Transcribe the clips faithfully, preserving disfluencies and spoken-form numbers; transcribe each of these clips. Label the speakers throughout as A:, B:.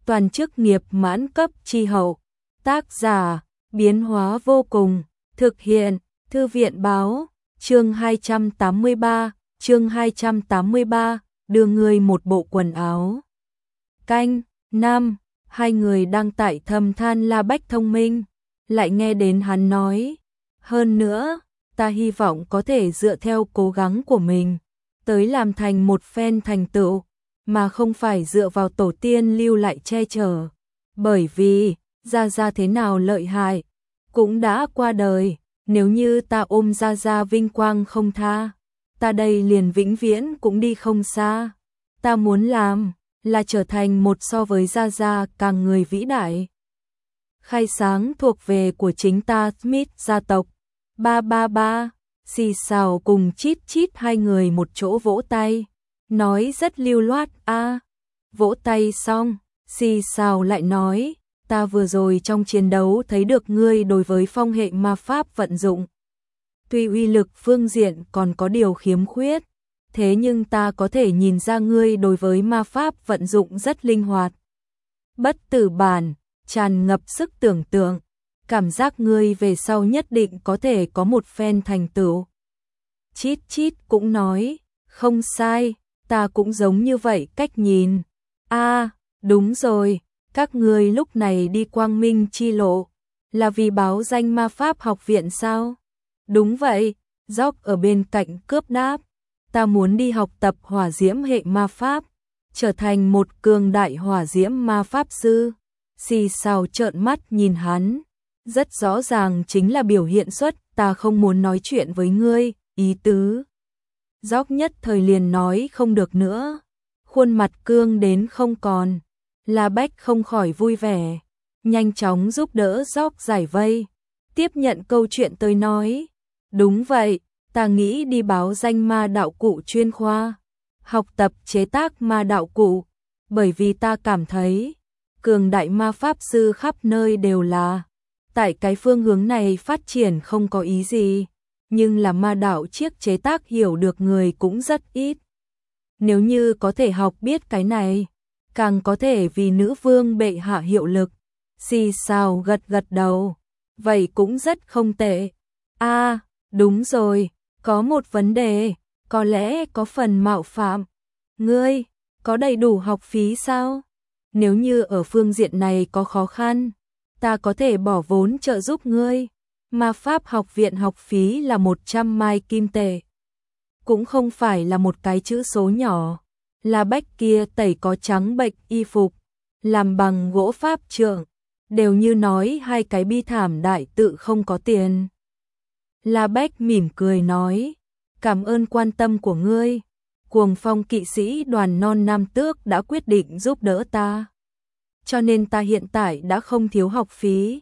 A: toàn chức nghiệp mãn cấp chi hậu. Tác giả, biến hóa vô cùng, thực hiện, thư viện báo, chương hai trăm tám mươi ba, chương hai trăm tám mươi ba, đưa người một bộ quần áo. Canh, năm, hai người đang tại thầm than La Bách thông minh, lại nghe đến hắn nói, hơn nữa, ta hy vọng có thể dựa theo cố gắng của mình, tới làm thành một phen thành tựu, mà không phải dựa vào tổ tiên lưu lại che chở, bởi vì, Gia Gia thế nào lợi hại, cũng đã qua đời, nếu như ta ôm Gia Gia vinh quang không tha, ta đây liền vĩnh viễn cũng đi không xa, ta muốn làm, là trở thành một so với Gia Gia càng người vĩ đại. Khai sáng thuộc về của chính ta Smith gia tộc, ba ba ba, xì xào cùng chít chít hai người một chỗ vỗ tay, nói rất lưu loát a. Vỗ tay xong, xì xào lại nói, ta vừa rồi trong chiến đấu thấy được ngươi đối với phong hệ ma pháp vận dụng. Tuy uy lực phương diện còn có điều khiếm khuyết, thế nhưng ta có thể nhìn ra ngươi đối với ma pháp vận dụng rất linh hoạt. Bất tử bản, tràn ngập sức tưởng tượng, cảm giác ngươi về sau nhất định có thể có một phen thành tựu. Chít chít cũng nói, không sai, ta cũng giống như vậy cách nhìn. A, đúng rồi, các ngươi lúc này đi quang minh chi lộ, là vì báo danh ma pháp học viện sao? Đúng vậy, Gióc ở bên cạnh cướp đáp, ta muốn đi học tập hỏa diễm hệ ma pháp, trở thành một cường đại hỏa diễm ma pháp sư. Xì xào trợn mắt nhìn hắn, rất rõ ràng chính là biểu hiện xuất ta không muốn nói chuyện với ngươi, ý tứ. Gióc nhất thời liền nói không được nữa, khuôn mặt cương đến không còn, La Bách không khỏi vui vẻ, nhanh chóng giúp đỡ Gióc giải vây, tiếp nhận câu chuyện tôi nói, đúng vậy, ta nghĩ đi báo danh ma đạo cụ chuyên khoa, học tập chế tác ma đạo cụ, bởi vì ta cảm thấy, cường đại ma pháp sư khắp nơi đều là, tại cái phương hướng này phát triển không có ý gì, nhưng là ma đạo chiếc chế tác hiểu được người cũng rất ít. Nếu như có thể học biết cái này, càng có thể vì nữ vương bệ hạ hiệu lực. Xì xào gật gật đầu, vậy cũng rất không tệ. A, đúng rồi, có một vấn đề, có lẽ có phần mạo phạm. Ngươi, có đầy đủ học phí sao? Nếu như ở phương diện này có khó khăn, ta có thể bỏ vốn trợ giúp ngươi. Ma pháp học viện học phí là một trăm mai kim tệ. Cũng không phải là một cái chữ số nhỏ. La Bách kia tẩy có trắng bệnh y phục, làm bằng gỗ pháp trượng, đều như nói hai cái bi thảm đại tự không có tiền. La Bách mỉm cười nói, cảm ơn quan tâm của ngươi. Cuồng Phong kỵ sĩ đoàn non Nam Tước đã quyết định giúp đỡ ta, cho nên ta hiện tại đã không thiếu học phí.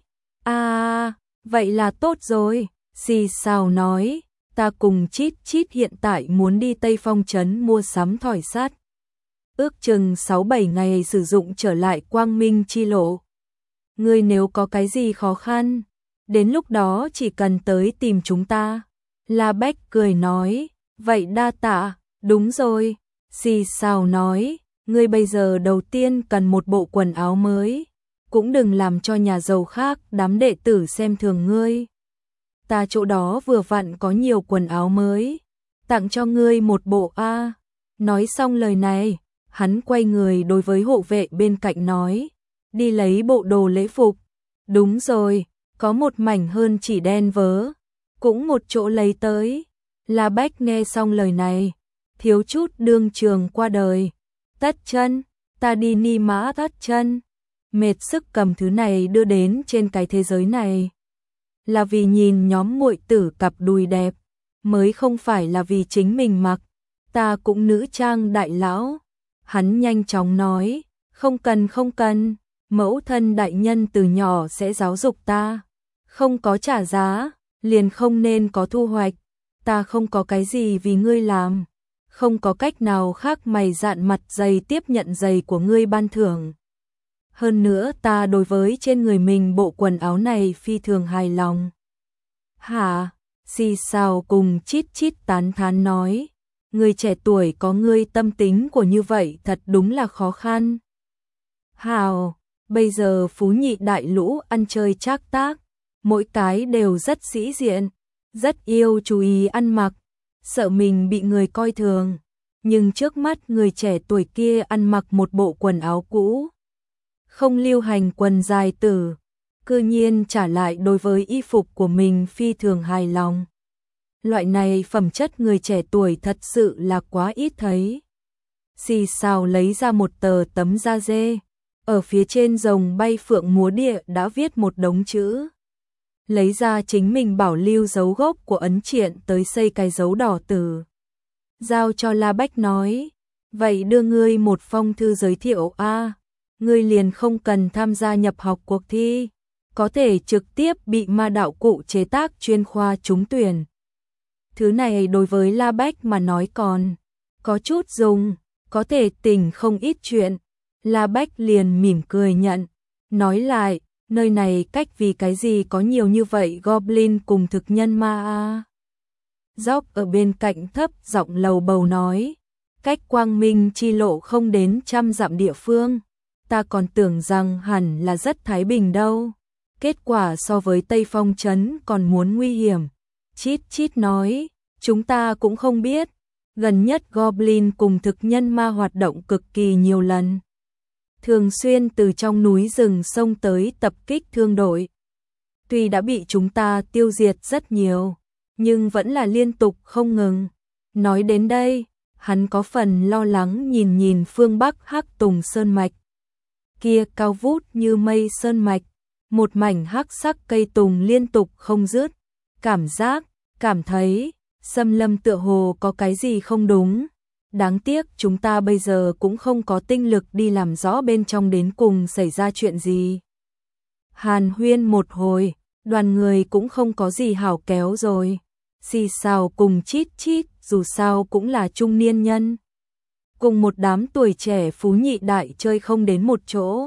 A: À, vậy là tốt rồi, xì xào nói, ta cùng chít chít hiện tại muốn đi Tây Phong trấn mua sắm thỏi sắt. Ước chừng sáu bảy ngày sử dụng trở lại quang minh chi lộ. Ngươi nếu có cái gì khó khăn, đến lúc đó chỉ cần tới tìm chúng ta. La Bách cười nói, vậy đa tạ, đúng rồi, xì xào nói, ngươi bây giờ đầu tiên cần một bộ quần áo mới, cũng đừng làm cho nhà giàu khác đám đệ tử xem thường ngươi. Ta chỗ đó vừa vặn có nhiều quần áo mới, tặng cho ngươi một bộ a. Nói xong lời này, hắn quay người đối với hộ vệ bên cạnh nói, đi lấy bộ đồ lễ phục. Đúng rồi, có một mảnh hơn chỉ đen vớ, cũng một chỗ lấy tới. La Bách nghe xong lời này, thiếu chút đương trường qua đời. Tất chân, ta đi ni mã tất chân, mệt sức cầm thứ này đưa đến trên cái thế giới này. Là vì nhìn nhóm muội tử cặp đùi đẹp, mới không phải là vì chính mình mặc. Ta cũng nữ trang đại lão. Hắn nhanh chóng nói, không cần không cần, mẫu thân đại nhân từ nhỏ sẽ giáo dục ta. Không có trả giá, liền không nên có thu hoạch. Ta không có cái gì vì ngươi làm, không có cách nào khác mày dạn mặt dày tiếp nhận giày của ngươi ban thưởng. Hơn nữa ta đối với trên người mình bộ quần áo này phi thường hài lòng. Hả? Xì xào cùng chít chít tán thán nói, người trẻ tuổi có ngươi tâm tính của như vậy thật đúng là khó khăn. Hào, bây giờ phú nhị đại lũ ăn chơi trác tác, mỗi cái đều rất sĩ diện, rất yêu chú ý ăn mặc, sợ mình bị người coi thường. Nhưng trước mắt người trẻ tuổi kia ăn mặc một bộ quần áo cũ, không lưu hành quần dài tử, cư nhiên trả lại đối với y phục của mình phi thường hài lòng. Loại này phẩm chất người trẻ tuổi thật sự là quá ít thấy. Xì xào lấy ra một tờ tấm da dê, ở phía trên rồng bay phượng múa địa đã viết một đống chữ. Lấy ra chính mình bảo lưu dấu gốc của ấn triện tới xây cái dấu đỏ tử. Giao cho La Bách nói, vậy đưa ngươi một phong thư giới thiệu a, ngươi liền không cần tham gia nhập học cuộc thi, có thể trực tiếp bị ma đạo cụ chế tác chuyên khoa trúng tuyển. Thứ này đối với La Bách mà nói còn có chút dùng, có thể tỉnh không ít chuyện. La Bách liền mỉm cười nhận, nói lại, nơi này cách vì cái gì có nhiều như vậy goblin cùng thực nhân ma a. Dốc ở bên cạnh thấp giọng lầu bầu nói, cách quang minh chi lộ không đến trăm dặm địa phương, ta còn tưởng rằng hẳn là rất thái bình đâu, kết quả so với Tây Phong trấn còn muốn nguy hiểm. Chít chít nói, chúng ta cũng không biết, gần nhất goblin cùng thực nhân ma hoạt động cực kỳ nhiều lần, thường xuyên từ trong núi rừng sông tới tập kích thương đội. Tuy đã bị chúng ta tiêu diệt rất nhiều, nhưng vẫn là liên tục không ngừng. Nói đến đây, hắn có phần lo lắng nhìn nhìn phương Bắc Hắc Tùng Sơn Mạch. Kia cao vút như mây sơn mạch, một mảnh hắc sắc cây tùng liên tục không dứt, cảm giác, cảm thấy, xâm lâm tựa hồ có cái gì không đúng. Đáng tiếc chúng ta bây giờ cũng không có tinh lực đi làm rõ bên trong đến cùng xảy ra chuyện gì. Hàn huyên một hồi, đoàn người cũng không có gì hảo kéo rồi. Xì xào cùng chít chít, dù sao cũng là trung niên nhân. Cùng một đám tuổi trẻ phú nhị đại chơi không đến một chỗ.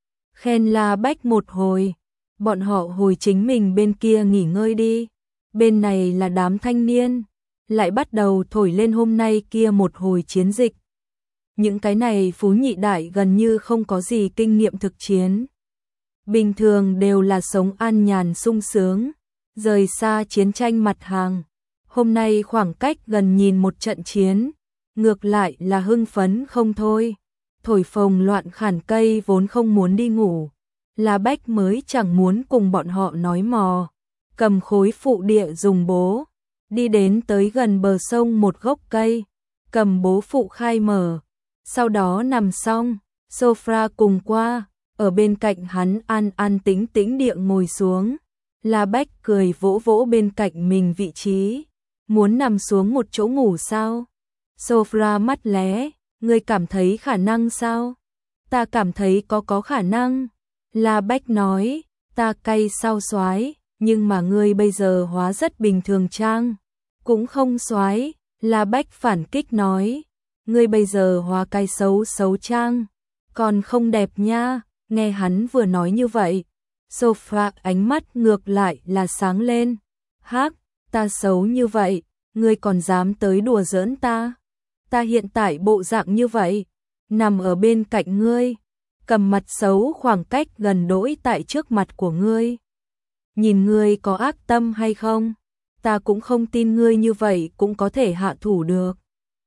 A: Khen La Bách một hồi, bọn họ hồi chính mình bên kia nghỉ ngơi đi. Bên này là đám thanh niên, lại bắt đầu thổi lên hôm nay kia một hồi chiến dịch. Những cái này phú nhị đại gần như không có gì kinh nghiệm thực chiến. Bình thường đều là sống an nhàn sung sướng, rời xa chiến tranh mặt hàng. Hôm nay khoảng cách gần nhìn một trận chiến, ngược lại là hưng phấn không thôi. Thổi phồng loạn khản cây vốn không muốn đi ngủ, La Bách mới chẳng muốn cùng bọn họ nói mò. Cầm khối phụ địa dùng bố, đi đến tới gần bờ sông một gốc cây, cầm bố phụ khai mở, sau đó nằm xong, sofa cùng qua, ở bên cạnh hắn an an tĩnh tĩnh địa ngồi xuống. La Bách cười vỗ vỗ bên cạnh mình vị trí, muốn nằm xuống một chỗ ngủ sao? Sophia mắt lé, ngươi cảm thấy khả năng sao? Ta cảm thấy có có khả năng. La Bách nói, ta cay sao soái, nhưng mà ngươi bây giờ hóa rất bình thường trang, cũng không soái. La Bách phản kích nói, ngươi bây giờ hóa cay xấu xấu trang, còn không đẹp nha. Nghe hắn vừa nói như vậy, Sophia ánh mắt ngược lại là sáng lên. Hắc, ta xấu như vậy, ngươi còn dám tới đùa giỡn ta? Ta hiện tại bộ dạng như vậy, nằm ở bên cạnh ngươi, cầm mặt xấu khoảng cách gần đỗi tại trước mặt của ngươi. Nhìn ngươi có ác tâm hay không? Ta cũng không tin ngươi như vậy cũng có thể hạ thủ được.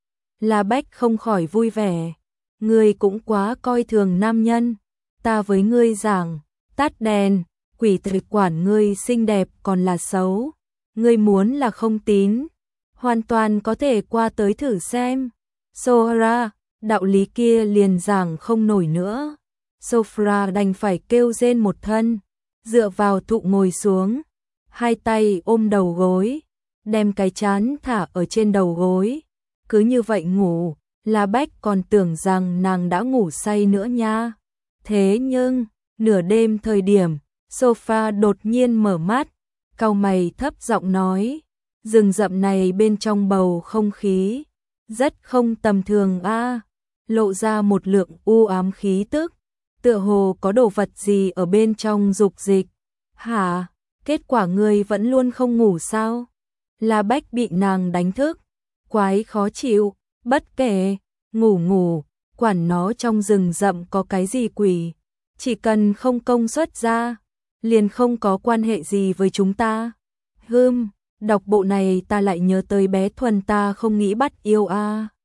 A: La Bách không khỏi vui vẻ. Ngươi cũng quá coi thường nam nhân. Ta với ngươi giảng, tắt đèn, quỷ tử quản ngươi xinh đẹp còn là xấu. Ngươi muốn là không tín, hoàn toàn có thể qua tới thử xem. Sohra, đạo lý kia liền giảng không nổi nữa. Sophia đành phải kêu rên một thân, dựa vào thụ ngồi xuống, hai tay ôm đầu gối, đem cái chán thả ở trên đầu gối, cứ như vậy ngủ. La Bách còn tưởng rằng nàng đã ngủ say nữa nha. Thế nhưng, nửa đêm thời điểm, Sophia đột nhiên mở mắt, cau mày thấp giọng nói, rừng rậm này bên trong bầu không khí rất không tầm thường a, lộ ra một lượng u ám khí tức, tựa hồ có đồ vật gì ở bên trong dục dịch. Hả? Kết quả ngươi vẫn luôn không ngủ sao? La Bách bị nàng đánh thức, quái khó chịu, bất kể, ngủ ngủ, quản nó trong rừng rậm có cái gì quỷ, chỉ cần không công xuất ra, liền không có quan hệ gì với chúng ta. Hưm, đọc bộ này ta lại nhớ tới bé Thuần ta không nghĩ bắt yêu a. À.